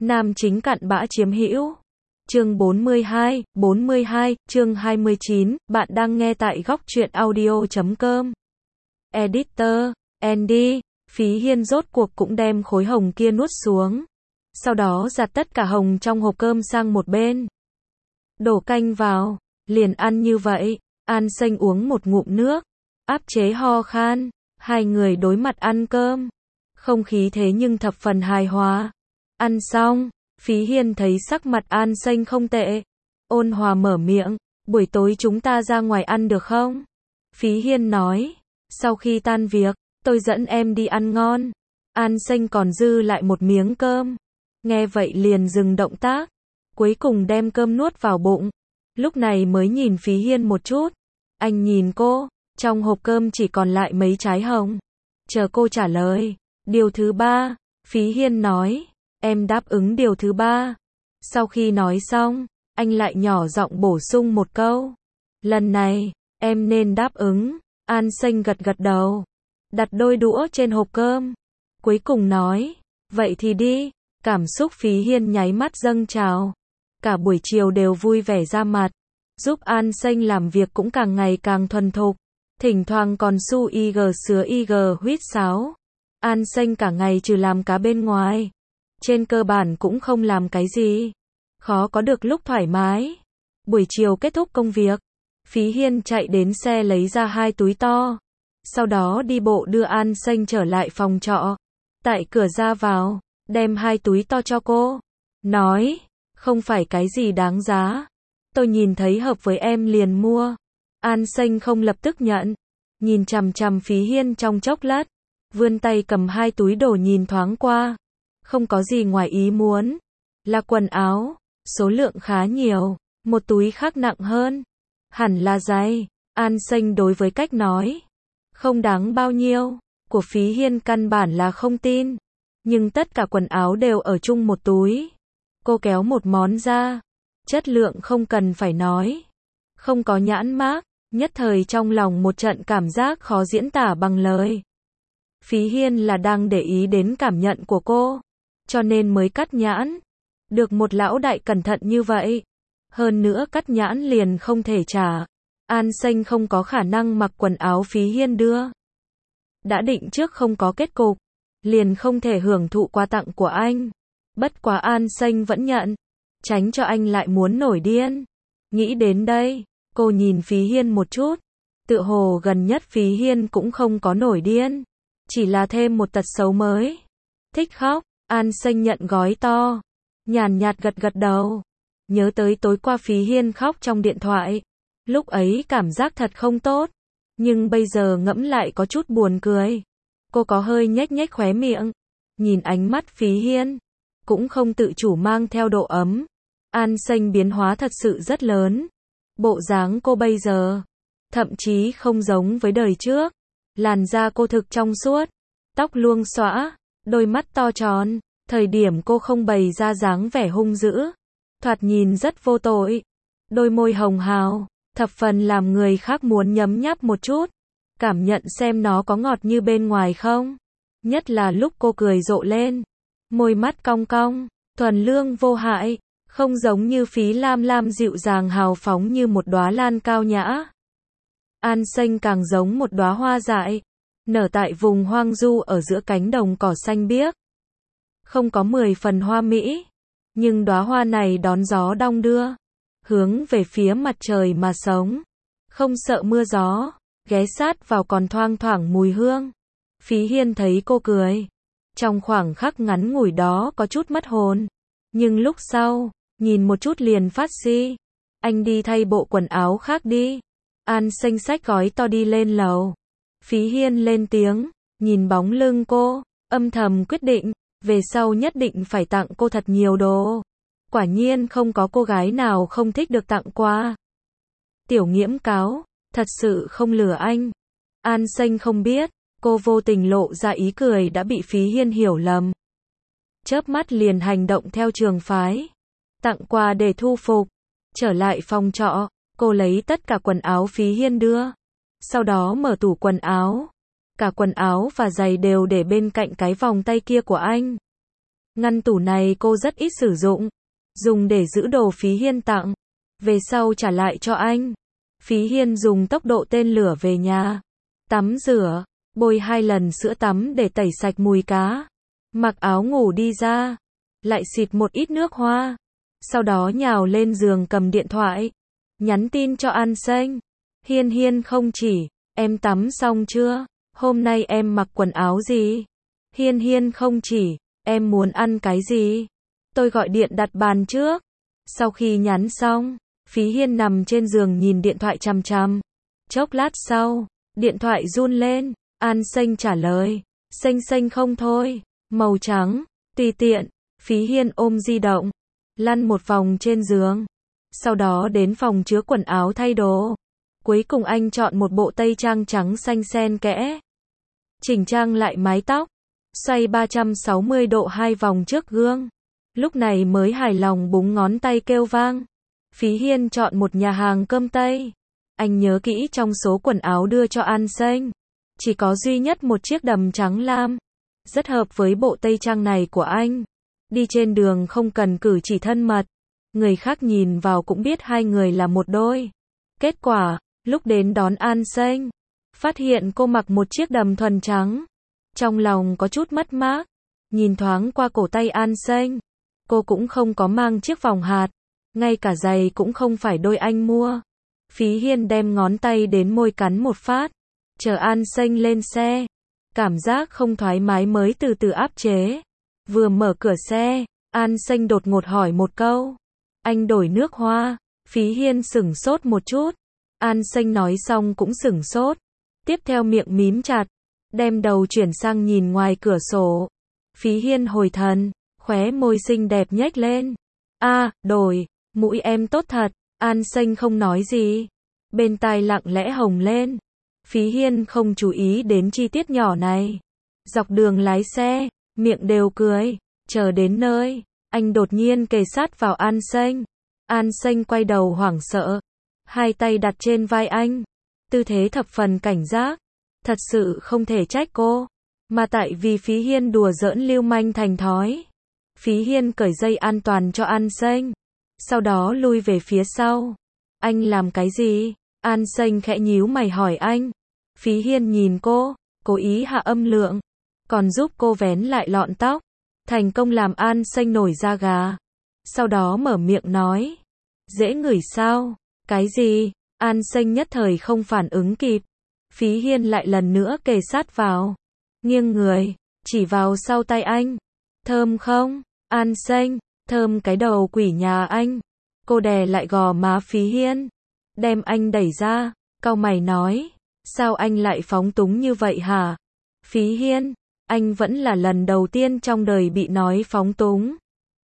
Nam chính cặn bã chiếm hữu. Chương 42, chương 29, bạn đang nghe tại góc truyện audio.com. Editor, Andy, Phí Hiên rốt cuộc cũng đem khối hồng kia nuốt xuống. Sau đó giặt tất cả hồng trong hộp cơm sang một bên. Đổ canh vào, liền ăn như vậy. An Xanh uống một ngụm nước, áp chế ho khan. Hai người đối mặt ăn cơm. Không khí thế nhưng thập phần hài hòa. Ăn xong, Phí Hiên thấy sắc mặt An Xanh không tệ. Ôn hòa mở miệng, buổi tối chúng ta ra ngoài ăn được không? Phí Hiên nói, sau khi tan việc, tôi dẫn em đi ăn ngon. An Xanh còn dư lại một miếng cơm. Nghe vậy liền dừng động tác, cuối cùng đem cơm nuốt vào bụng. Lúc này mới nhìn Phí Hiên một chút. Anh nhìn cô, trong hộp cơm chỉ còn lại mấy trái hồng. Chờ cô trả lời. Điều thứ ba, Phí Hiên nói, em đáp ứng điều thứ ba. Sau khi nói xong, anh lại nhỏ giọng bổ sung một câu. Lần này, em nên đáp ứng. An Xanh gật gật đầu, đặt đôi đũa trên hộp cơm. Cuối cùng nói, vậy thì đi. Cảm xúc Phí Hiên nháy mắt dâng trào. Cả buổi chiều đều vui vẻ ra mặt. Giúp An Xanh làm việc cũng càng ngày càng thuần thục. Thỉnh thoảng còn su ig sứa ig huýt sáo. An Xanh cả ngày trừ làm cá bên ngoài. Trên cơ bản cũng không làm cái gì. Khó có được lúc thoải mái. Buổi chiều kết thúc công việc. Phí Hiên chạy đến xe lấy ra 2 túi to. Sau đó đi bộ đưa An Xanh trở lại phòng trọ. Tại cửa ra vào, đem 2 túi to cho cô. Nói, không phải cái gì đáng giá. Tôi nhìn thấy hợp với em liền mua. An Xanh không lập tức nhận. Nhìn chằm chằm Phí Hiên trong chốc lát. Vươn tay cầm 2 túi đồ nhìn thoáng qua. Không có gì ngoài ý muốn. Là quần áo. Số lượng khá nhiều. Một túi khác nặng hơn. Hẳn là giày. An Xanh đối với cách nói không đáng bao nhiêu của Phí Hiên căn bản là không tin. Nhưng tất cả quần áo đều ở chung một túi. Cô kéo một món ra. Chất lượng không cần phải nói. Không có nhãn mác. Nhất thời trong lòng một trận cảm giác khó diễn tả bằng lời. Phí Hiên là đang để ý đến cảm nhận của cô. Cho nên mới cắt nhãn. Được một lão đại cẩn thận như vậy. Hơn nữa cắt nhãn liền không thể trả. An Xanh không có khả năng mặc quần áo Phí Hiên đưa. Đã định trước không có kết cục. Liền không thể hưởng thụ quà tặng của anh. Bất quá An Xanh vẫn nhận. Tránh cho anh lại muốn nổi điên. Nghĩ đến đây, cô nhìn Phí Hiên một chút. Tựa hồ gần nhất Phí Hiên cũng không có nổi điên. Chỉ là thêm một tật xấu mới. Thích khóc. An Xanh nhận gói to. Nhàn nhạt gật gật đầu. Nhớ tới tối qua Phí Hiên khóc trong điện thoại. Lúc ấy cảm giác thật không tốt. Nhưng bây giờ ngẫm lại có chút buồn cười. Cô có hơi nhếch nhếch khóe miệng. Nhìn ánh mắt Phí Hiên. Cũng không tự chủ mang theo độ ấm. An Xanh biến hóa thật sự rất lớn. Bộ dáng cô bây giờ. Thậm chí không giống với đời trước. Làn da cô thực trong suốt. Tóc luông xõa. Đôi mắt to tròn. Thời điểm cô không bày ra dáng vẻ hung dữ. Thoạt nhìn rất vô tội. Đôi môi hồng hào. Thập phần làm người khác muốn nhấm nháp một chút. Cảm nhận xem nó có ngọt như bên ngoài không. Nhất là lúc cô cười rộ lên. Môi mắt cong cong. Thuần lương vô hại. Không giống như Phí Lam Lam dịu dàng hào phóng như một đóa lan cao nhã. An Xanh càng giống một đóa hoa dại. Nở tại vùng hoang du ở giữa cánh đồng cỏ xanh biếc. Không có 10 phần hoa mỹ. Nhưng đóa hoa này đón gió đong đưa. Hướng về phía mặt trời mà sống. Không sợ mưa gió. Ghé sát vào còn thoang thoảng mùi hương. Phí Hiên thấy cô cười. Trong khoảng khắc ngắn ngủi đó có chút mất hồn. Nhưng lúc sau, nhìn một chút liền phát si. Anh đi thay bộ quần áo khác đi. An Xanh xách gói to đi lên lầu. Phí Hiên lên tiếng. Nhìn bóng lưng cô. Âm thầm quyết định. Về sau nhất định phải tặng cô thật nhiều đồ. Quả nhiên không có cô gái nào không thích được tặng quà. Tiểu Nghiễm cáo. Thật sự không lừa anh. An Xanh không biết. Cô vô tình lộ ra ý cười đã bị Phí Hiên hiểu lầm. Chớp mắt liền hành động theo trường phái. Tặng quà để thu phục. Trở lại phòng trọ. Cô lấy tất cả quần áo Phí Hiên đưa. Sau đó mở tủ quần áo. Cả quần áo và giày đều để bên cạnh cái vòng tay kia của anh. Ngăn tủ này cô rất ít sử dụng, dùng để giữ đồ Phí Hiên tặng, về sau trả lại cho anh. Phí Hiên dùng tốc độ tên lửa về nhà, tắm rửa, bôi 2 lần sữa tắm để tẩy sạch mùi cá, mặc áo ngủ đi ra, lại xịt một ít nước hoa, sau đó nhào lên giường cầm điện thoại, nhắn tin cho An Xanh. Hiên Hiên không chỉ, em tắm xong chưa? Hôm nay em mặc quần áo gì? Hiên Hiên không chỉ, em muốn ăn cái gì? Tôi gọi điện đặt bàn trước. Sau khi nhắn xong, Phí Hiên nằm trên giường nhìn điện thoại chằm chằm. Chốc lát sau, điện thoại run lên, An Xanh trả lời, xanh xanh không thôi, màu trắng, tùy tiện. Phí Hiên ôm di động, lăn một vòng trên giường, sau đó đến phòng chứa quần áo thay đồ. Cuối cùng anh chọn một bộ tây trang trắng xanh xen kẽ, chỉnh trang lại mái tóc, xoay 360 độ 2 vòng trước gương. Lúc này mới hài lòng búng ngón tay kêu vang. Phí Hiên chọn một nhà hàng cơm Tây. Anh nhớ kỹ trong số quần áo đưa cho An Xanh, chỉ có duy nhất một chiếc đầm trắng lam, rất hợp với bộ tây trang này của anh. Đi trên đường không cần cử chỉ thân mật, người khác nhìn vào cũng biết hai người là một đôi. Kết quả, lúc đến đón An Xanh, phát hiện cô mặc một chiếc đầm thuần trắng. Trong lòng có chút mất mát, nhìn thoáng qua cổ tay An Xanh, cô cũng không có mang chiếc vòng hạt, ngay cả giày cũng không phải đôi anh mua. Phí Hiên đem ngón tay đến môi cắn một phát, chờ An Xanh lên xe. Cảm giác không thoải mái mới từ từ áp chế. Vừa mở cửa xe, An Xanh đột ngột hỏi một câu. Anh đổi nước hoa. Phí Hiên sửng sốt một chút. An Xanh nói xong cũng sửng sốt. Tiếp theo miệng mím chặt, đem đầu chuyển sang nhìn ngoài cửa sổ. Phí Hiên hồi thần, khóe môi xinh đẹp nhếch lên. Đổi, mũi em tốt thật. An Xanh không nói gì, bên tai lặng lẽ hồng lên. Phí Hiên không chú ý đến chi tiết nhỏ này. Dọc đường lái xe, miệng đều cười. Chờ đến nơi, anh đột nhiên kề sát vào An Xanh. An Xanh quay đầu hoảng sợ, hai tay đặt trên vai anh, tư thế thập phần cảnh giác. Thật sự không thể trách cô, mà tại vì Phí Hiên đùa giỡn lưu manh thành thói. Phí Hiên cởi dây an toàn cho An Xanh, sau đó lui về phía sau. Anh làm cái gì? An Xanh khẽ nhíu mày hỏi anh. Phí Hiên nhìn cô, cố ý hạ âm lượng, còn giúp cô vén lại lọn tóc, thành công làm An Xanh nổi da gà. Sau đó mở miệng nói, dễ ngửi sao? Cái gì? An Xanh nhất thời không phản ứng kịp. Phí Hiên lại lần nữa kề sát vào, nghiêng người, chỉ vào sau tay anh. Thơm không? An Xanh, thơm cái đầu quỷ nhà anh. Cô đè lại gò má Phí Hiên, đem anh đẩy ra, cau mày nói, sao anh lại phóng túng như vậy hả? Phí Hiên, anh vẫn là lần đầu tiên trong đời bị nói phóng túng.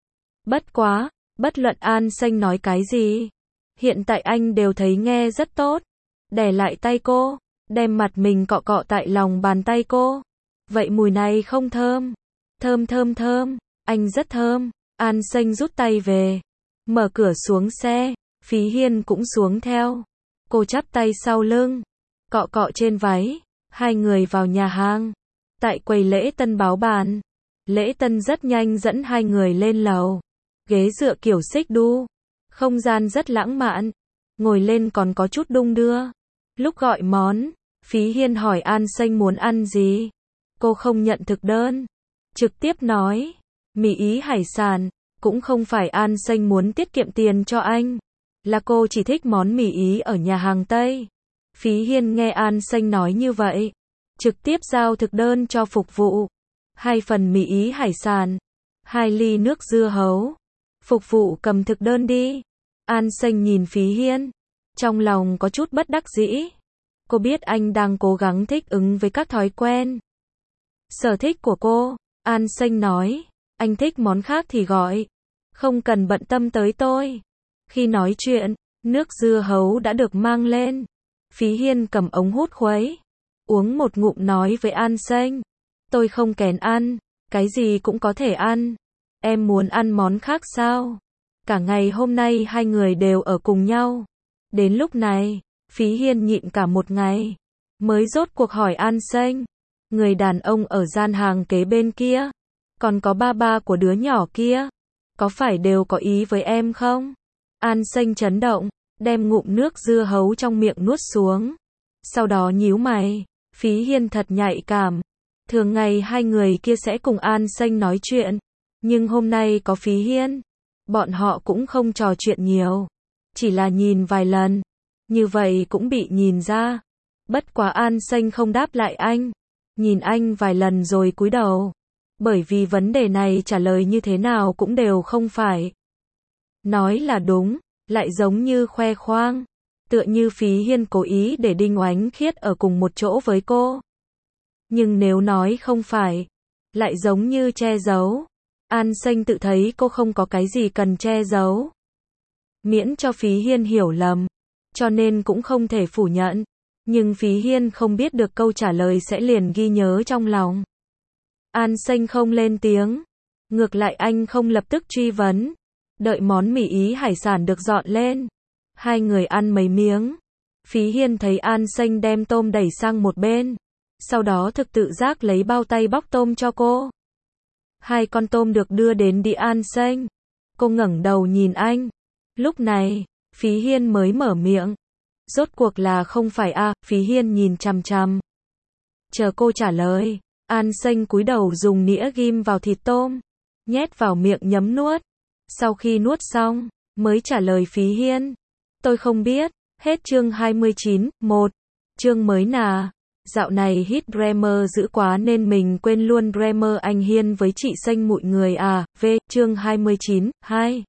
Bất quá, bất luận An Xanh nói cái gì, hiện tại anh đều thấy nghe rất tốt. Đè lại tay cô, đem mặt mình cọ cọ tại lòng bàn tay cô. Vậy mùi này không thơm? Thơm thơm thơm, anh rất thơm. An Xanh rút tay về, mở cửa xuống xe. Phí Hiên cũng xuống theo. Cô chắp tay sau lưng, cọ cọ trên váy. Hai người vào nhà hàng. Tại quầy lễ tân báo bàn, lễ tân rất nhanh dẫn hai người lên lầu. Ghế dựa kiểu xích đu, không gian rất lãng mạn, ngồi lên còn có chút đung đưa. Lúc gọi món, Phí Hiên hỏi An Xanh muốn ăn gì. Cô không nhận thực đơn, trực tiếp nói, mì Ý hải sản. Cũng không phải An Xanh muốn tiết kiệm tiền cho anh, là cô chỉ thích món mì Ý ở nhà hàng Tây. Phí Hiên nghe An Xanh nói như vậy, trực tiếp giao thực đơn cho phục vụ. 2 phần mì Ý hải sản, 2 ly nước dưa hấu. Phục vụ cầm thực đơn đi. An Xanh nhìn Phí Hiên, trong lòng có chút bất đắc dĩ. Cô biết anh đang cố gắng thích ứng với các thói quen, sở thích của cô. An Xanh nói, anh thích món khác thì gọi, không cần bận tâm tới tôi. Khi nói chuyện, nước dưa hấu đã được mang lên. Phí Hiên cầm ống hút khuấy, uống một ngụm nói với An Xanh, tôi không kén ăn, cái gì cũng có thể ăn. Em muốn ăn món khác sao? Cả ngày hôm nay hai người đều ở cùng nhau. Đến lúc này, Phí Hiên nhịn cả một ngày, mới rốt cuộc hỏi An Xanh. Người đàn ông ở gian hàng kế bên kia, Còn có ba ba của đứa nhỏ kia, có phải đều có ý với em không? An Xanh chấn động, đem ngụm nước dưa hấu trong miệng nuốt xuống. Sau đó nhíu mày, Phí Hiên thật nhạy cảm. Thường ngày hai người kia sẽ cùng An Xanh nói chuyện, nhưng hôm nay có Phí Hiên, bọn họ cũng không trò chuyện nhiều, chỉ là nhìn vài lần, như vậy cũng bị nhìn ra. Bất quá An Xanh không đáp lại anh, nhìn anh vài lần rồi cúi đầu, bởi vì vấn đề này trả lời như thế nào cũng đều không phải. Nói là đúng, lại giống như khoe khoang, tựa như Phí Hiên cố ý để Đinh Oánh Khiết ở cùng một chỗ với cô. Nhưng nếu nói không phải, lại giống như che giấu. An Xanh tự thấy cô không có cái gì cần che giấu, miễn cho Phí Hiên hiểu lầm, cho nên cũng không thể phủ nhận. Nhưng Phí Hiên không biết được câu trả lời sẽ liền ghi nhớ trong lòng. An Xanh không lên tiếng, ngược lại anh không lập tức truy vấn. Đợi món mì Ý hải sản được dọn lên, hai người ăn mấy miếng. Phí Hiên thấy An Xanh đem tôm đẩy sang một bên, sau đó thực tự giác lấy bao tay bóc tôm cho cô. Hai con tôm được đưa đến đĩa An Xanh. Cô ngẩng đầu nhìn anh. Lúc này, Phí Hiên mới mở miệng. Rốt cuộc là không phải à? Phí Hiên nhìn chằm chằm. Chờ cô trả lời, An Xanh cúi đầu dùng nĩa ghim vào thịt tôm, nhét vào miệng nhấm nuốt. Sau khi nuốt xong, mới trả lời Phí Hiên. Tôi không biết. Hết chương 29, 1. Chương mới nà. Dạo này hit Dreamer dữ quá nên mình quên luôn Dreamer anh Hiên với chị Xanh mụi người à. V. Chương 29, 2.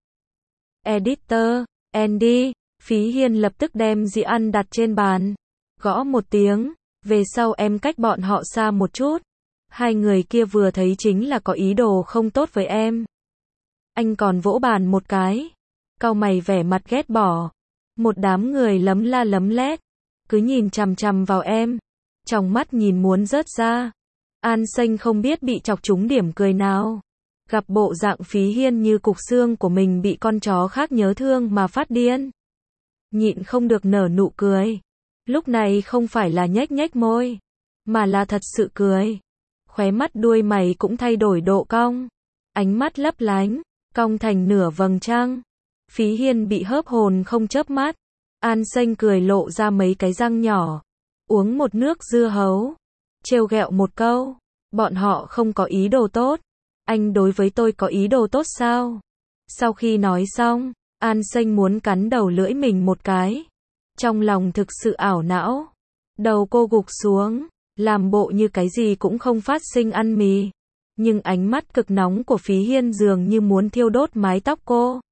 Editor, Andy. Phí Hiên lập tức đem dĩa ăn đặt trên bàn, gõ một tiếng. Về sau em cách bọn họ xa một chút. Hai người kia vừa thấy chính là có ý đồ không tốt với em. Anh còn vỗ bàn một cái, cau mày vẻ mặt ghét bỏ. Một đám người lấm la lấm lét, cứ nhìn chằm chằm vào em, trong mắt nhìn muốn rớt ra. An Xanh không biết bị chọc trúng điểm cười nào. Gặp bộ dạng Phí Hiên như cục xương của mình bị con chó khác nhớ thương mà phát điên, nhịn không được nở nụ cười. Lúc này không phải là nhếch nhếch môi, mà là thật sự cười. Khóe mắt đuôi mày cũng thay đổi độ cong, ánh mắt lấp lánh, cong thành nửa vầng trăng. Phí Hiên bị hớp hồn không chớp mắt. An Xanh cười lộ ra mấy cái răng nhỏ, uống một nước dưa hấu, trêu ghẹo một câu. Bọn họ không có ý đồ tốt. Anh đối với tôi có ý đồ tốt sao? Sau khi nói xong, An Xanh muốn cắn đầu lưỡi mình một cái. Trong lòng thực sự ảo não. Đầu cô gục xuống, làm bộ như cái gì cũng không phát sinh ăn mì. Nhưng ánh mắt cực nóng của Phí Hiên dường như muốn thiêu đốt mái tóc cô.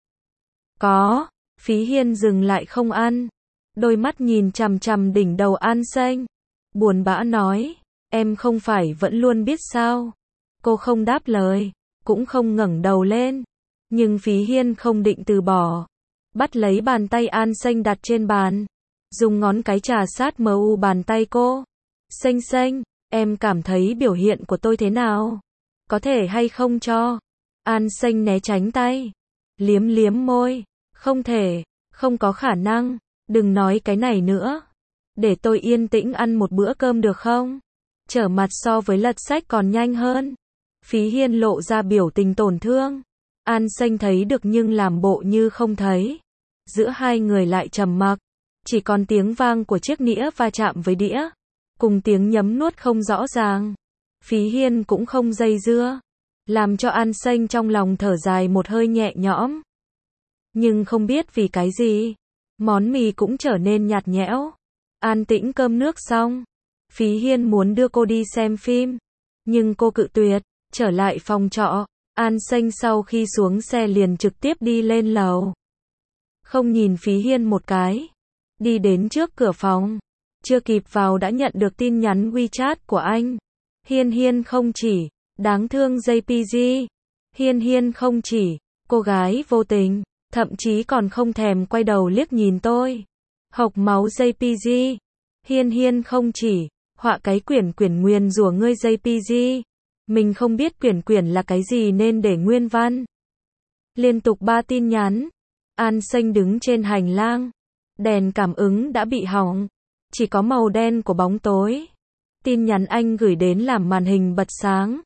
Có. Phí Hiên dừng lại không ăn, đôi mắt nhìn chằm chằm đỉnh đầu An Xanh, buồn bã nói, em không phải vẫn luôn biết sao? Cô không đáp lời, cũng không ngẩng đầu lên, nhưng Phí Hiên không định từ bỏ, bắt lấy bàn tay An Xanh đặt trên bàn, dùng ngón cái trà sát mu bàn tay cô. Xanh Xanh, em cảm thấy biểu hiện của tôi thế nào? Có thể hay không cho? An Xanh né tránh tay, liếm liếm môi. Không thể, không có khả năng, đừng nói cái này nữa. Để tôi yên tĩnh ăn một bữa cơm được không? Trở mặt so với lật sách còn nhanh hơn. Phí Hiên lộ ra biểu tình tổn thương. An Xanh thấy được nhưng làm bộ như không thấy. Giữa hai người lại trầm mặc, chỉ còn tiếng vang của chiếc nĩa va chạm với đĩa, cùng tiếng nhấm nuốt không rõ ràng. Phí Hiên cũng không dây dưa, làm cho An Xanh trong lòng thở dài một hơi nhẹ nhõm. Nhưng không biết vì cái gì, món mì cũng trở nên nhạt nhẽo. An tĩnh cơm nước xong, Phí Hiên muốn đưa cô đi xem phim, nhưng cô cự tuyệt. Trở lại phòng trọ, An Xanh sau khi xuống xe liền trực tiếp đi lên lầu. Không nhìn Phí Hiên một cái, đi đến trước cửa phòng. Chưa kịp vào đã nhận được tin nhắn WeChat của anh. Hiên Hiên không chỉ, đáng thương JPG. Hiên Hiên không chỉ, cô gái vô tình, thậm chí còn không thèm quay đầu liếc nhìn tôi. Hộc máu JPG. Hiên Hiên không chỉ, họa cái quyển nguyền rủa ngươi JPG. Mình không biết quyển là cái gì nên để nguyên văn. Liên tục 3 tin nhắn. An Xanh đứng trên hành lang. Đèn cảm ứng đã bị hỏng, chỉ có màu đen của bóng tối. Tin nhắn anh gửi đến làm màn hình bật sáng.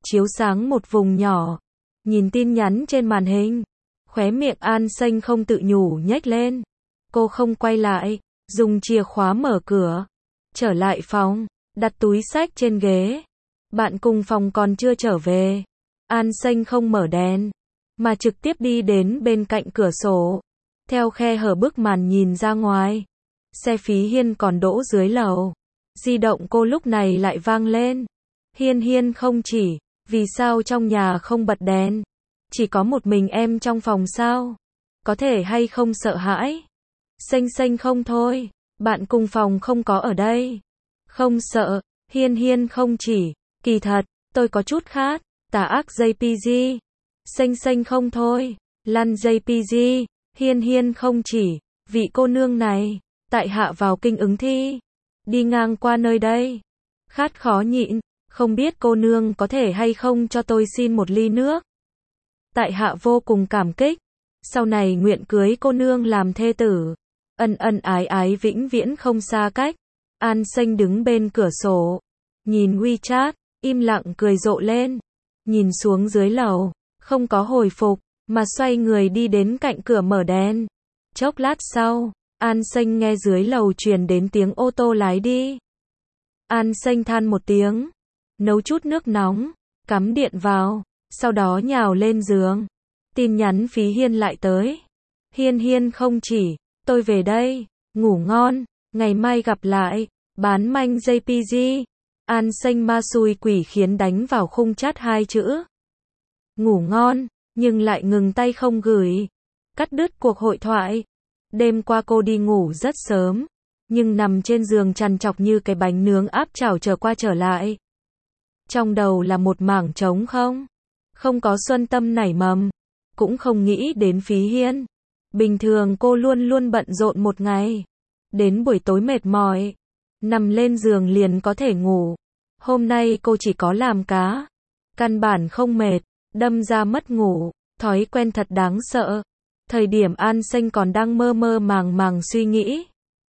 chiếu sáng một vùng nhỏ. Nhìn tin nhắn trên màn hình, khóe miệng An Xanh không tự nhủ nhếch lên. Cô không quay lại, dùng chìa khóa mở cửa, trở lại phòng, đặt túi xách trên ghế. Bạn cùng phòng còn chưa trở về. An Xanh không mở đèn, mà trực tiếp đi đến bên cạnh cửa sổ, theo khe hở bức màn nhìn ra ngoài. Xe Phí Hiên còn đỗ dưới lầu. Di động cô lúc này lại vang lên. Hiên Hiên không chỉ, vì sao trong nhà không bật đèn? Chỉ có một mình em trong phòng sao? Có thể hay không sợ hãi? Xanh xanh không thôi, bạn cùng phòng không có ở đây. Không sợ, Hiên Hiên không chỉ, kỳ thật, tôi có chút khát, tà ác JPG. Xanh xanh không thôi, lăn JPG, Hiên Hiên không chỉ, vị cô nương này, tại hạ vào kinh ứng thi, đi ngang qua nơi đây, khát khó nhịn, không biết cô nương có thể hay không cho tôi xin một ly nước. Tại hạ vô cùng cảm kích, sau này nguyện cưới cô nương làm thê tử, ân ân ái ái vĩnh viễn không xa cách. An Xanh đứng bên cửa sổ, nhìn WeChat, im lặng cười rộ lên, nhìn xuống dưới lầu, không có hồi phục, mà xoay người đi đến cạnh cửa mở đèn. Chốc lát sau, An Xanh nghe dưới lầu truyền đến tiếng ô tô lái đi. An Xanh than một tiếng, nấu chút nước nóng, cắm điện vào, sau đó nhào lên giường. Tin nhắn Phí Hiên lại tới. Hiên Hiên không chỉ, tôi về đây, ngủ ngon, ngày mai gặp lại, bán manh JPG. An Xanh ma xui quỷ khiến đánh vào khung chat hai chữ. Ngủ ngon, nhưng lại ngừng tay không gửi. Cắt đứt cuộc hội thoại. Đêm qua cô đi ngủ rất sớm, nhưng nằm trên giường trằn trọc như cái bánh nướng áp chảo trở qua trở lại. Trong đầu là một mảng trống không. Không có xuân tâm nảy mầm, cũng không nghĩ đến Phí Hiên. Bình thường cô luôn luôn bận rộn một ngày. Đến buổi tối mệt mỏi, nằm lên giường liền có thể ngủ. Hôm nay cô chỉ có làm cá. Căn bản không mệt, đâm ra mất ngủ, thói quen thật đáng sợ. Thời điểm An Xanh còn đang mơ mơ màng màng suy nghĩ.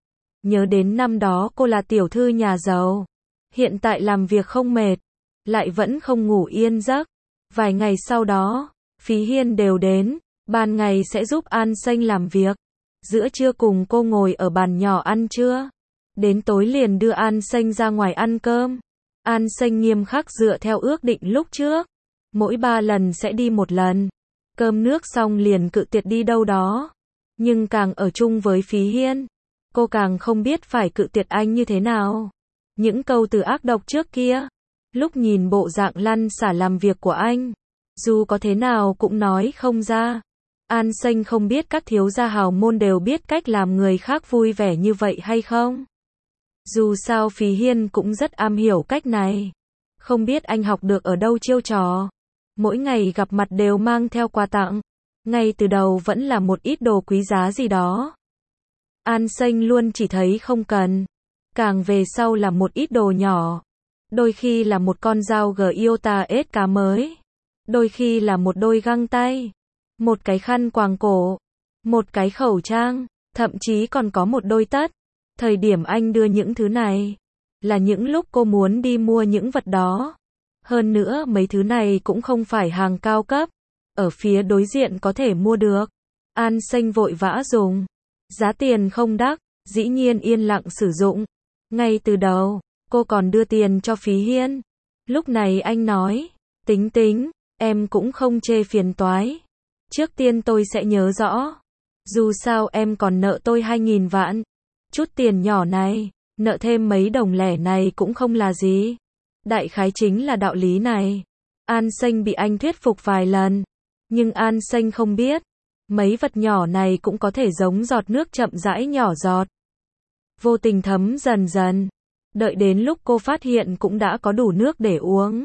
Nhớ đến năm đó cô là tiểu thư nhà giàu. Hiện tại làm việc không mệt, lại vẫn không ngủ yên giấc. Vài ngày sau đó, Phí Hiên đều đến, ban ngày sẽ giúp An Xanh làm việc. Giữa trưa cùng cô ngồi ở bàn nhỏ ăn trưa. Đến tối liền đưa An Xanh ra ngoài ăn cơm. An Xanh nghiêm khắc dựa theo ước định lúc trước. Mỗi 3 lần sẽ đi một lần. Cơm nước xong liền cự tuyệt đi đâu đó. Nhưng càng ở chung với Phí Hiên, cô càng không biết phải cự tuyệt anh như thế nào. Những câu từ ác độc trước kia, lúc nhìn bộ dạng lăn xả làm việc của anh, dù có thế nào cũng nói không ra. An Xanh không biết các thiếu gia hào môn đều biết cách làm người khác vui vẻ như vậy hay không. Dù sao Phí Hiên cũng rất am hiểu cách này. Không biết anh học được ở đâu chiêu trò. Mỗi ngày gặp mặt đều mang theo quà tặng. Ngay từ đầu vẫn là một ít đồ quý giá gì đó. An Xanh luôn chỉ thấy không cần. Càng về sau là một ít đồ nhỏ. Đôi khi là một con dao Gyota SK mới. Đôi khi là một đôi găng tay. Một cái khăn quàng cổ. Một cái khẩu trang. Thậm chí còn có một đôi tất. Thời điểm anh đưa những thứ này, là những lúc cô muốn đi mua những vật đó. Hơn nữa mấy thứ này cũng không phải hàng cao cấp. Ở phía đối diện có thể mua được. An Xanh vội vã dùng. Giá tiền không đắt, dĩ nhiên yên lặng sử dụng. Ngay từ đầu, cô còn đưa tiền cho Phí Hiên. Lúc này anh nói, tính, em cũng không chê phiền toái. Trước tiên tôi sẽ nhớ rõ. Dù sao em còn nợ tôi 2.000 vạn. Chút tiền nhỏ này, nợ thêm mấy đồng lẻ này cũng không là gì. Đại khái chính là đạo lý này. An Xanh bị anh thuyết phục vài lần. Nhưng An Xanh không biết. Mấy vật nhỏ này cũng có thể giống giọt nước chậm rãi nhỏ giọt. Vô tình thấm dần dần. Đợi đến lúc cô phát hiện cũng đã có đủ nước để uống.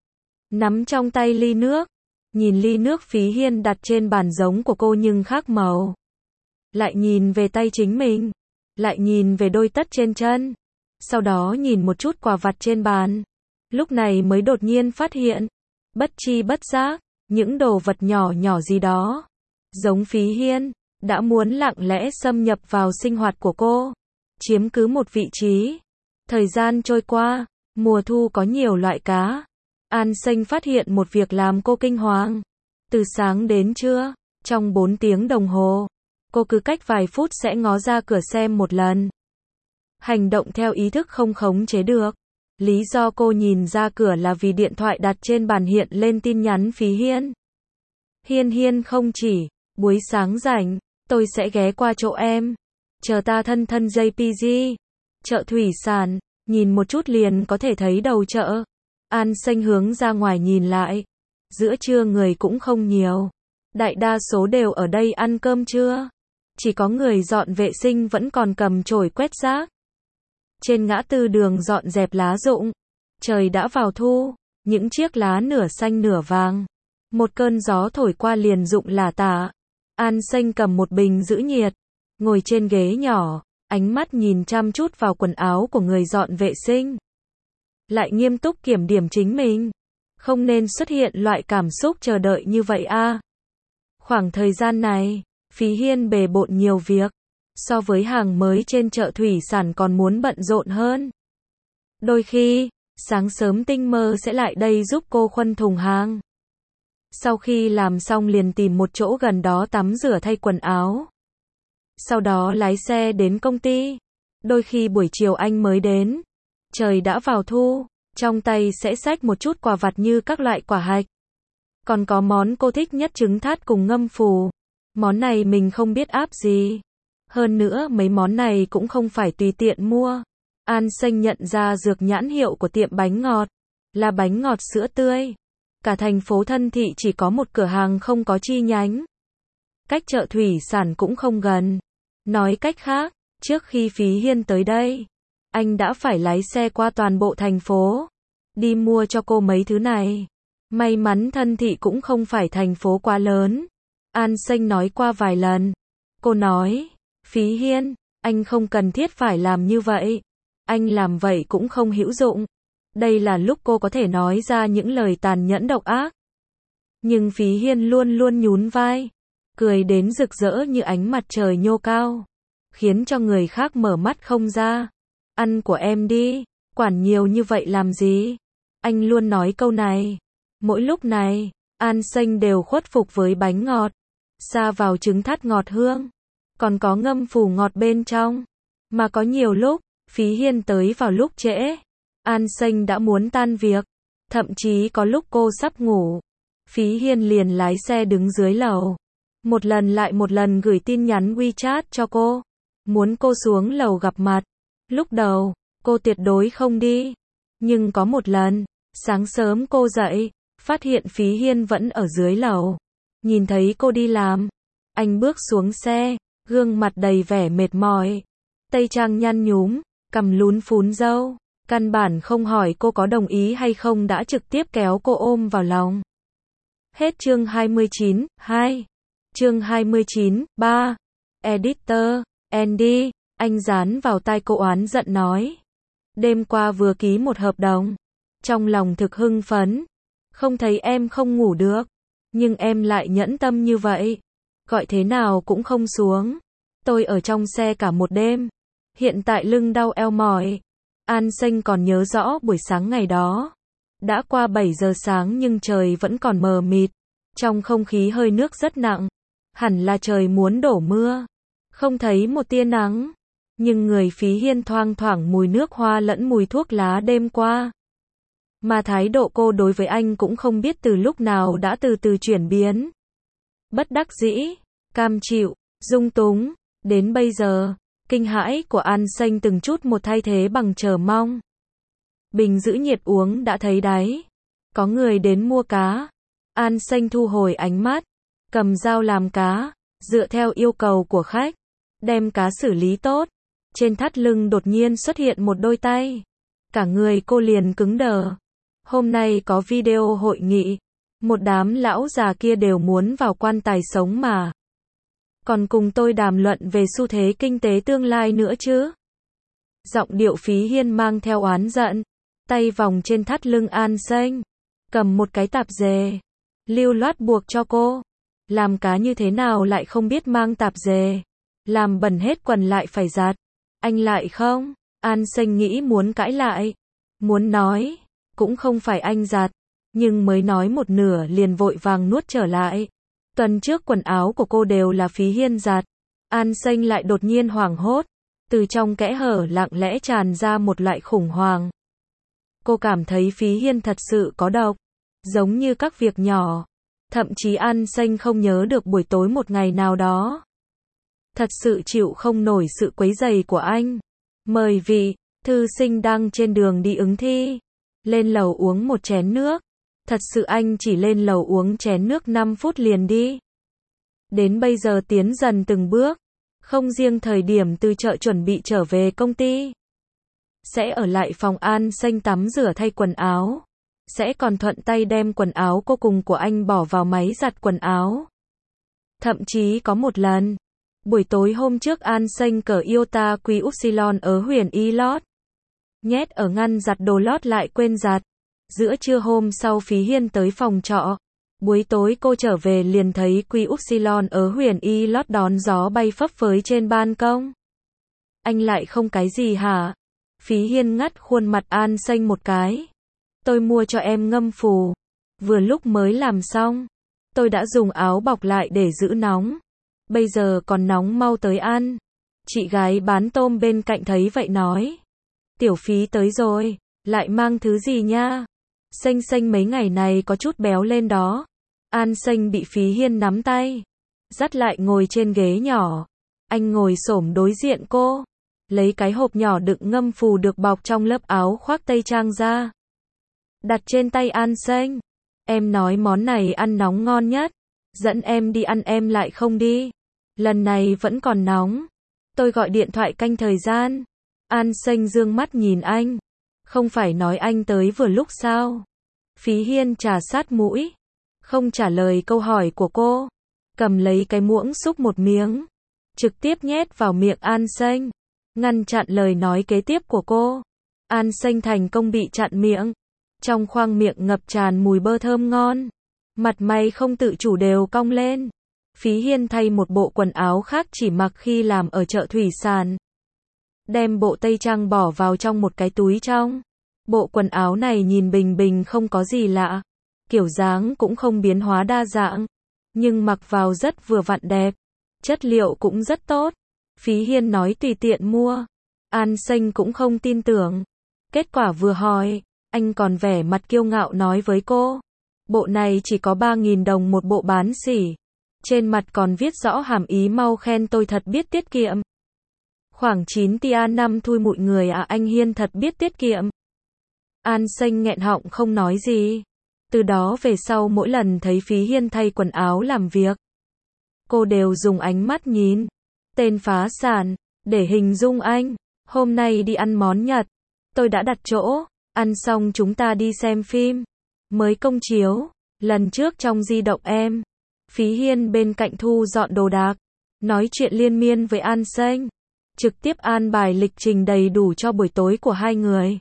Nắm trong tay ly nước. Nhìn ly nước Phí Hiên đặt trên bàn giống của cô nhưng khác màu. Lại nhìn về tay chính mình. Lại nhìn về đôi tất trên chân. Sau đó nhìn một chút quà vặt trên bàn. Lúc này mới đột nhiên phát hiện. Bất chi bất giác, những đồ vật nhỏ nhỏ gì đó. Giống Phí Hiên, đã muốn lặng lẽ xâm nhập vào sinh hoạt của cô. Chiếm cứ một vị trí. Thời gian trôi qua, mùa thu có nhiều loại cá. An Xanh phát hiện một việc làm cô kinh hoàng. Từ sáng đến trưa, trong 4 tiếng đồng hồ, cô cứ cách vài phút sẽ ngó ra cửa xem một lần. Hành động theo ý thức không khống chế được. Lý do cô nhìn ra cửa là vì điện thoại đặt trên bàn hiện lên tin nhắn Phí Hiên. Hiên Hiên không chỉ, buổi sáng rảnh, tôi sẽ ghé qua chỗ em. Chờ ta thân thân JPG. Chợ thủy sản, nhìn một chút liền có thể thấy đầu chợ. An Xanh hướng ra ngoài nhìn lại. Giữa trưa người cũng không nhiều. Đại đa số đều ở đây ăn cơm trưa. Chỉ có người dọn vệ sinh vẫn còn cầm chổi quét rác. Trên ngã tư đường dọn dẹp lá rụng. Trời đã vào thu, những chiếc lá nửa xanh nửa vàng. Một cơn gió thổi qua liền rụng lả tả. An Xanh cầm một bình giữ nhiệt, ngồi trên ghế nhỏ, ánh mắt nhìn chăm chút vào quần áo của người dọn vệ sinh. Lại nghiêm túc kiểm điểm chính mình. Không nên xuất hiện loại cảm xúc chờ đợi như vậy a. Khoảng thời gian này, Phí Hiên bề bộn nhiều việc. So với hàng mới trên chợ thủy sản còn muốn bận rộn hơn. Đôi khi, sáng sớm tinh mơ sẽ lại đây giúp cô khuân thùng hàng. Sau khi làm xong liền tìm một chỗ gần đó tắm rửa thay quần áo. Sau đó lái xe đến công ty. Đôi khi buổi chiều anh mới đến. Trời đã vào thu, trong tay sẽ xách một chút quà vặt như các loại quả hạch. Còn có món cô thích nhất trứng thát cùng ngâm phù. Món này mình không biết áp gì. Hơn nữa mấy món này cũng không phải tùy tiện mua. An Xanh nhận ra dược nhãn hiệu của tiệm bánh ngọt. Là bánh ngọt sữa tươi. Cả thành phố Thân Thị chỉ có một cửa hàng không có chi nhánh. Cách chợ thủy sản cũng không gần. Nói cách khác, trước khi Phí Hiên tới đây, anh đã phải lái xe qua toàn bộ thành phố. Đi mua cho cô mấy thứ này. May mắn Thân Thị cũng không phải thành phố quá lớn. An Xanh nói qua vài lần. Cô nói, Phí Hiên, anh không cần thiết phải làm như vậy. Anh làm vậy cũng không hữu dụng. Đây là lúc cô có thể nói ra những lời tàn nhẫn độc ác. Nhưng Phí Hiên luôn luôn nhún vai. Cười đến rực rỡ như ánh mặt trời nhô cao. Khiến cho người khác mở mắt không ra. Ăn của em đi, quản nhiều như vậy làm gì? Anh luôn nói câu này. Mỗi lúc này, An Xanh đều khuất phục với bánh ngọt. Sa vào trứng thát ngọt hương. Còn có ngâm phù ngọt bên trong. Mà có nhiều lúc, Phí Hiên tới vào lúc trễ. An Xanh đã muốn tan việc. Thậm chí có lúc cô sắp ngủ. Phí Hiên liền lái xe đứng dưới lầu. Một lần lại một lần gửi tin nhắn WeChat cho cô. Muốn cô xuống lầu gặp mặt. Lúc đầu, cô tuyệt đối không đi. Nhưng có một lần, sáng sớm cô dậy, phát hiện Phí Hiên vẫn ở dưới lầu. Nhìn thấy cô đi làm. Anh bước xuống xe, gương mặt đầy vẻ mệt mỏi. Tây trang nhăn nhúm, cằm lún phún râu. Căn bản không hỏi cô có đồng ý hay không đã trực tiếp kéo cô ôm vào lòng. Hết chương 29, 2. Chương 29, 3. Editor, Andy, anh dán vào tai cô oán giận nói. Đêm qua vừa ký một hợp đồng. Trong lòng thực hưng phấn. Không thấy em không ngủ được. Nhưng em lại nhẫn tâm như vậy. Gọi thế nào cũng không xuống. Tôi ở trong xe cả một đêm. Hiện tại lưng đau eo mỏi. An Xanh còn nhớ rõ buổi sáng ngày đó. Đã qua 7 giờ sáng nhưng trời vẫn còn mờ mịt. Trong không khí hơi nước rất nặng. Hẳn là trời muốn đổ mưa. Không thấy một tia nắng. Nhưng người Phí Hiên thoang thoảng mùi nước hoa lẫn mùi thuốc lá đêm qua. Mà thái độ cô đối với anh cũng không biết từ lúc nào đã từ từ chuyển biến. Bất đắc dĩ, cam chịu, dung túng. Đến bây giờ, kinh hãi của An Xanh từng chút một thay thế bằng chờ mong. Bình giữ nhiệt uống đã thấy đáy. Có người đến mua cá. An Xanh thu hồi ánh mắt. Cầm dao làm cá. Dựa theo yêu cầu của khách. Đem cá xử lý tốt. Trên thắt lưng đột nhiên xuất hiện một đôi tay. Cả người cô liền cứng đờ. Hôm nay có video hội nghị. Một đám lão già kia đều muốn vào quan tài sống mà. Còn cùng tôi đàm luận về xu thế kinh tế tương lai nữa chứ. Giọng điệu Phí Hiên mang theo oán giận. Tay vòng trên thắt lưng An Xanh. Cầm một cái tạp dề. Lưu loát buộc cho cô. Làm cá như thế nào lại không biết mang tạp dề. Làm bẩn hết quần lại phải giặt. Anh lại không. An Xanh nghĩ muốn cãi lại. Muốn nói. Cũng không phải anh giặt. nhưng mới nói một nửa liền vội vàng nuốt trở lại. Tuần trước quần áo của cô đều là Phí Hiên giặt. An Xanh lại đột nhiên hoảng hốt, từ trong kẽ hở lặng lẽ tràn ra một loại khủng hoảng. Cô cảm thấy Phí Hiên thật sự có độc, giống như các việc nhỏ. Thậm chí An Xanh không nhớ được buổi tối một ngày nào đó. Thật sự chịu không nổi sự quấy rầy của anh. Mời vị thư sinh đang trên đường đi ứng thi lên lầu uống một chén nước. Thật sự anh chỉ lên lầu uống chén nước 5 phút liền đi. Đến bây giờ tiến dần từng bước, không riêng thời điểm từ chợ chuẩn bị trở về công ty, sẽ ở lại phòng An Xanh tắm rửa thay quần áo, sẽ còn thuận tay đem quần áo cô cùng của anh bỏ vào máy giặt quần áo. Thậm chí có một lần, buổi tối hôm trước An Xanh cởi Iota Quy Upsilon ở Huyền Y lót, nhét ở ngăn giặt đồ lót lại quên giặt. Giữa trưa hôm sau Phí Hiên tới phòng trọ, buổi tối cô trở về liền thấy Quy Upsilon ở Huyền Y lót đón gió bay phấp phới trên ban công. Anh lại không cái gì hả? Phí Hiên ngắt khuôn mặt An Xanh một cái. Tôi mua cho em ngâm phù, vừa lúc mới làm xong. Tôi đã dùng áo bọc lại để giữ nóng. Bây giờ còn nóng mau tới ăn. Chị gái bán tôm bên cạnh thấy vậy nói. Tiểu Phí tới rồi, lại mang thứ gì nha? Xanh Xanh mấy ngày này có chút béo lên đó. An Xanh bị Phí Hiên nắm tay, dắt lại ngồi trên ghế nhỏ. Anh ngồi xổm đối diện cô, lấy cái hộp nhỏ đựng ngâm phù được bọc trong lớp áo khoác tây trang ra, đặt trên tay An Xanh. Em nói món này ăn nóng ngon nhất, dẫn em đi ăn em lại không đi. Lần này vẫn còn nóng. Tôi gọi điện thoại canh thời gian. An Xanh dương mắt nhìn anh. Không phải nói anh tới vừa lúc sao? Phí Hiên trà sát mũi, không trả lời câu hỏi của cô, cầm lấy cái muỗng xúc một miếng, trực tiếp nhét vào miệng An Xanh, ngăn chặn lời nói kế tiếp của cô. An Xanh thành công bị chặn miệng, trong khoang miệng ngập tràn mùi bơ thơm ngon, mặt mày không tự chủ đều cong lên. Phí Hiên thay một bộ quần áo khác chỉ mặc khi làm ở chợ thủy sản, đem bộ tây trang bỏ vào trong một cái túi trong. Bộ quần áo này nhìn bình bình không có gì lạ, kiểu dáng cũng không biến hóa đa dạng, nhưng mặc vào rất vừa vặn đẹp, chất liệu cũng rất tốt. Phí Hiên nói tùy tiện mua, An Xanh cũng không tin tưởng. Kết quả vừa hỏi, anh còn vẻ mặt kiêu ngạo nói với cô, bộ này chỉ có 3.000 đồng một bộ bán sỉ. Trên mặt còn viết rõ hàm ý mau khen tôi thật biết tiết kiệm. Khoảng 9 tia 5 thui mụi người à, anh Hiên thật biết tiết kiệm. An Xanh nghẹn họng không nói gì. Từ đó về sau mỗi lần thấy Phí Hiên thay quần áo làm việc, cô đều dùng ánh mắt nhìn, tên phá sản, để hình dung anh. Hôm nay đi ăn món Nhật, tôi đã đặt chỗ, ăn xong chúng ta đi xem phim, mới công chiếu, lần trước trong di động em. Phí Hiên bên cạnh thu dọn đồ đạc, nói chuyện liên miên với An Xanh, trực tiếp an bài lịch trình đầy đủ cho buổi tối của hai người.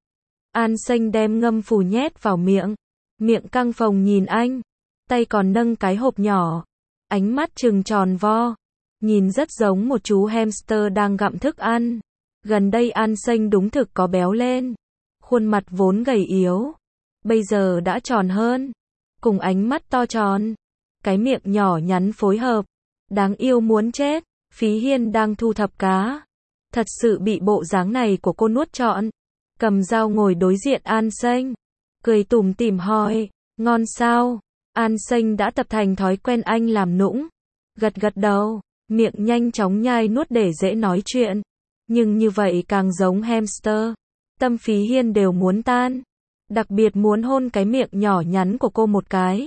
An Xanh đem ngâm phù nhét vào miệng, miệng căng phồng nhìn anh, tay còn nâng cái hộp nhỏ, ánh mắt trừng tròn vo, nhìn rất giống một chú hamster đang gặm thức ăn. Gần đây An Xanh đúng thực có béo lên, khuôn mặt vốn gầy yếu, bây giờ đã tròn hơn, cùng ánh mắt to tròn, cái miệng nhỏ nhắn phối hợp, đáng yêu muốn chết. Phí Hiên đang thu thập cá, thật sự bị bộ dáng này của cô nuốt trọn, cầm dao ngồi đối diện An Xanh, cười tủm tỉm hỏi, ngon sao? An Xanh đã tập thành thói quen anh làm nũng, gật gật đầu, miệng nhanh chóng nhai nuốt để dễ nói chuyện, nhưng như vậy càng giống hamster. Tâm Phí Hiên đều muốn tan, đặc biệt muốn hôn cái miệng nhỏ nhắn của cô một cái.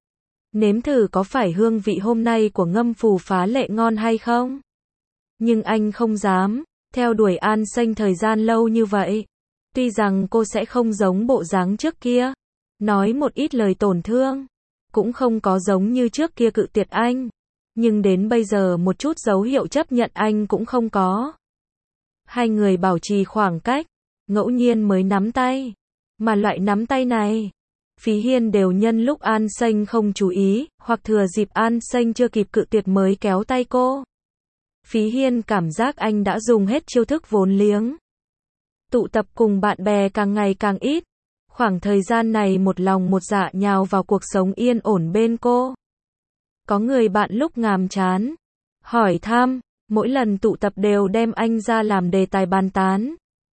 Nếm thử có phải hương vị hôm nay của ngâm phù phá lệ ngon hay không? Nhưng anh không dám, theo đuổi An Xanh thời gian lâu như vậy. Tuy rằng cô sẽ không giống bộ dáng trước kia, nói một ít lời tổn thương, cũng không có giống như trước kia cự tuyệt anh, nhưng đến bây giờ một chút dấu hiệu chấp nhận anh cũng không có. Hai người bảo trì khoảng cách, ngẫu nhiên mới nắm tay, mà loại nắm tay này, Phí Hiên đều nhân lúc An Xanh không chú ý, hoặc thừa dịp An Xanh chưa kịp cự tuyệt mới kéo tay cô. Phí Hiên cảm giác anh đã dùng hết chiêu thức vốn liếng. Tụ tập cùng bạn bè càng ngày càng ít, Khoảng thời gian này một lòng một dạ nhào vào cuộc sống yên ổn bên cô. Có người bạn lúc ngàm chán, hỏi thăm, mỗi lần tụ tập đều đem anh ra làm đề tài bàn tán.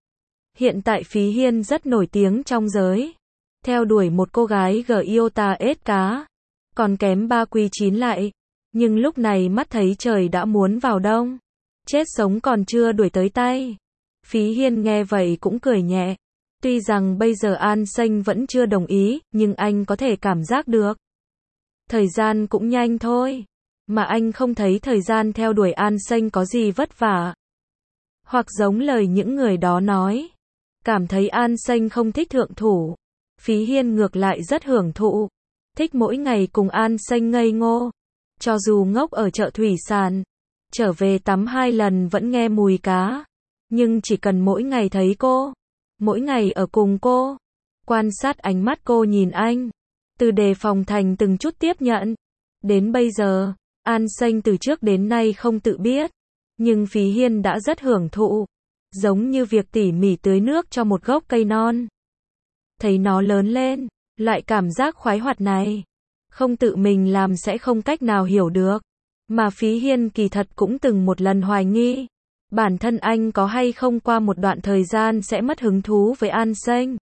Hiện tại Phí Hiên rất nổi tiếng trong giới. Theo đuổi một cô gái Giota ết cá. Còn kém 3 quy 9 lại. Nhưng lúc này mắt thấy trời đã muốn vào đông. Chết sống còn chưa đuổi tới tay. Phí Hiên nghe vậy cũng cười nhẹ. Tuy rằng bây giờ An Xanh vẫn chưa đồng ý, nhưng anh có thể cảm giác được. Thời gian cũng nhanh thôi. Mà anh không thấy thời gian theo đuổi An Xanh có gì vất vả. Hoặc giống lời những người đó nói. Cảm thấy An Xanh không thích thượng thủ. Phí Hiên ngược lại rất hưởng thụ. Thích mỗi ngày cùng An Xanh ngây ngô. Cho dù ngốc ở chợ thủy sản. Trở về tắm 2 lần vẫn nghe mùi cá. Nhưng chỉ cần mỗi ngày thấy cô. Mỗi ngày ở cùng cô. Quan sát ánh mắt cô nhìn anh. Từ đề phòng thành từng chút tiếp nhận. Đến bây giờ, An Xanh từ trước đến nay không tự biết. Nhưng Phí Hiên đã rất hưởng thụ. Giống như việc tỉ mỉ tưới nước cho một gốc cây non. Thấy nó lớn lên, loại cảm giác khoái hoạt này. Không tự mình làm sẽ không cách nào hiểu được. Mà Phí Hiên kỳ thật cũng từng một lần hoài nghi. Bản thân anh có hay không qua một đoạn thời gian sẽ mất hứng thú với An Xanh.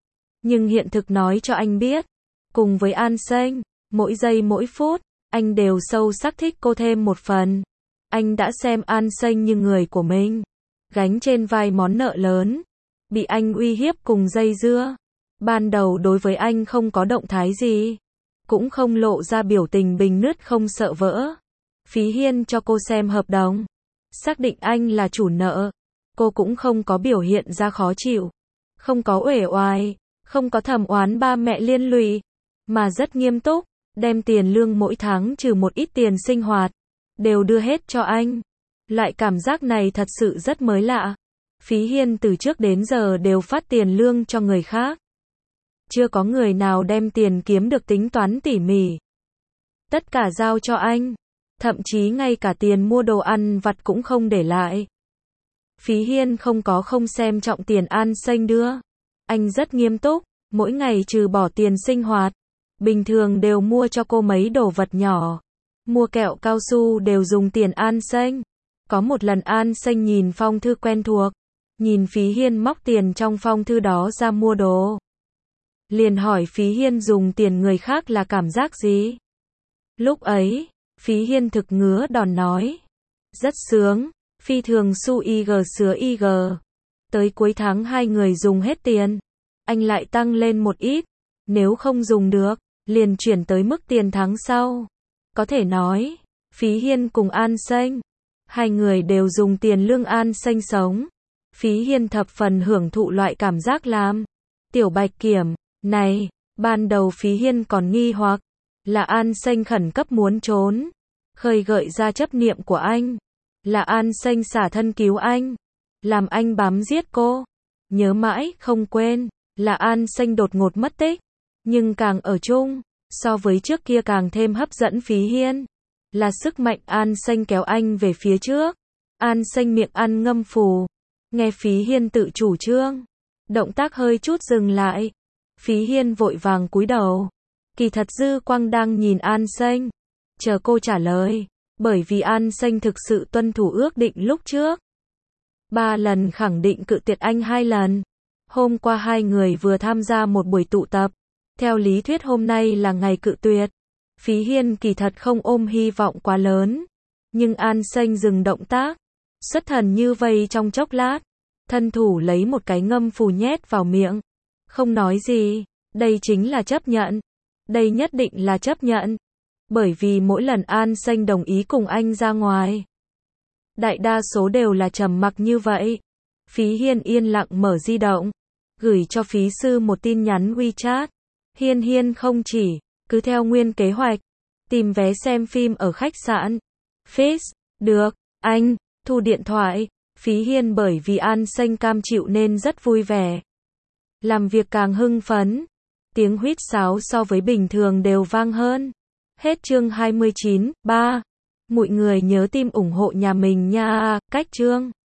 Nhưng hiện thực nói cho anh biết. Cùng với An Xanh, mỗi giây mỗi phút, anh đều sâu sắc thích cô thêm một phần. Anh đã xem An Xanh như người của mình. Gánh trên vai món nợ lớn. Bị anh uy hiếp cùng dây dưa. Ban đầu đối với anh không có động thái gì. Cũng không lộ ra biểu tình bình nứt không sợ vỡ. Phí Hiên cho cô xem hợp đồng. Xác định anh là chủ nợ. Cô cũng không có biểu hiện ra khó chịu. Không có uể oải. Không có thầm oán ba mẹ liên lụy. Mà rất nghiêm túc. Đem tiền lương mỗi tháng trừ một ít tiền sinh hoạt. Đều đưa hết cho anh. Loại cảm giác này thật sự rất mới lạ. Phí Hiên từ trước đến giờ đều phát tiền lương cho người khác. Chưa có người nào đem tiền kiếm được tính toán tỉ mỉ. Tất cả giao cho anh. Thậm chí ngay cả tiền mua đồ ăn vặt cũng không để lại. Phí Hiên không xem trọng tiền An Xanh đưa. Anh rất nghiêm túc, mỗi ngày trừ bỏ tiền sinh hoạt. Bình thường đều mua cho cô mấy đồ vật nhỏ. Mua kẹo cao su đều dùng tiền An Xanh. Có một lần An Xanh nhìn phong thư quen thuộc. Nhìn Phí Hiên móc tiền trong phong thư đó ra mua đồ. Liền hỏi Phí Hiên dùng tiền người khác là cảm giác gì? Lúc ấy, Phí Hiên thực ngứa đòn nói. Rất sướng, phi thường su ig sứa ig. Tới cuối tháng 2 người dùng hết tiền. Anh lại tăng lên một ít. Nếu không dùng được, liền chuyển tới mức tiền tháng sau. Có thể nói, Phí Hiên cùng An Xanh. Hai người đều dùng tiền lương An Xanh sống. Phí Hiên thập phần hưởng thụ loại cảm giác làm. Tiểu Bạch Kiểm, này, ban đầu Phí Hiên còn nghi hoặc. Là An Xanh khẩn cấp muốn trốn. Khơi gợi ra chấp niệm của anh. Là An Xanh xả thân cứu anh. Làm anh bám giết cô. Nhớ mãi, không quên. Là An Xanh đột ngột mất tích. Nhưng càng ở chung, so với trước kia càng thêm hấp dẫn Phí Hiên. Là sức mạnh An Xanh kéo anh về phía trước. An Xanh miệng ăn ngâm phù. Nghe Phí Hiên tự chủ trương. Động tác hơi chút dừng lại. Phí Hiên vội vàng cúi đầu. Kỳ thật dư quang đang nhìn An Xanh. Chờ cô trả lời. Bởi vì An Xanh thực sự tuân thủ ước định lúc trước. 3 lần khẳng định cự tuyệt anh 2 lần. Hôm qua hai người vừa tham gia một buổi tụ tập. Theo lý thuyết hôm nay là ngày cự tuyệt. Phí Hiên kỳ thật không ôm hy vọng quá lớn. Nhưng An Xanh dừng động tác. Xuất thần như vây trong chốc lát. Thân thủ lấy một cái ngâm phù nhét vào miệng. Không nói gì. Đây chính là chấp nhận. Đây nhất định là chấp nhận. Bởi vì mỗi lần An Xanh đồng ý cùng anh ra ngoài. Đại đa số đều là trầm mặc như vậy. Phí Hiên yên lặng mở di động. Gửi cho Phí Sư một tin nhắn WeChat. Hiên không chỉ. Cứ theo nguyên kế hoạch. Tìm vé xem phim ở khách sạn. Fix. Được. Anh. Thu điện thoại. Phí Hiên bởi vì An Xanh cam chịu nên rất vui vẻ. Làm việc càng hưng phấn. Tiếng huýt sáo so với bình thường đều vang hơn. Hết chương 29, 3. Mọi người nhớ tim ủng hộ nhà mình nha. Cách chương